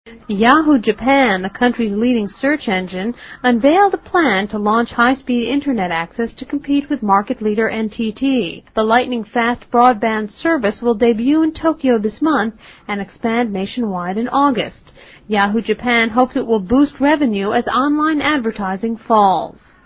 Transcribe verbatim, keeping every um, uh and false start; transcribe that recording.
Yahoo Japan, the country's leading search engine, unveiled a plan to launch high-speed internet access to compete with market leader N T T. The lightning-fast broadband service will debut in Tokyo this month and expand nationwide in August. Yahoo Japan hopes it will boost revenue as online advertising falls.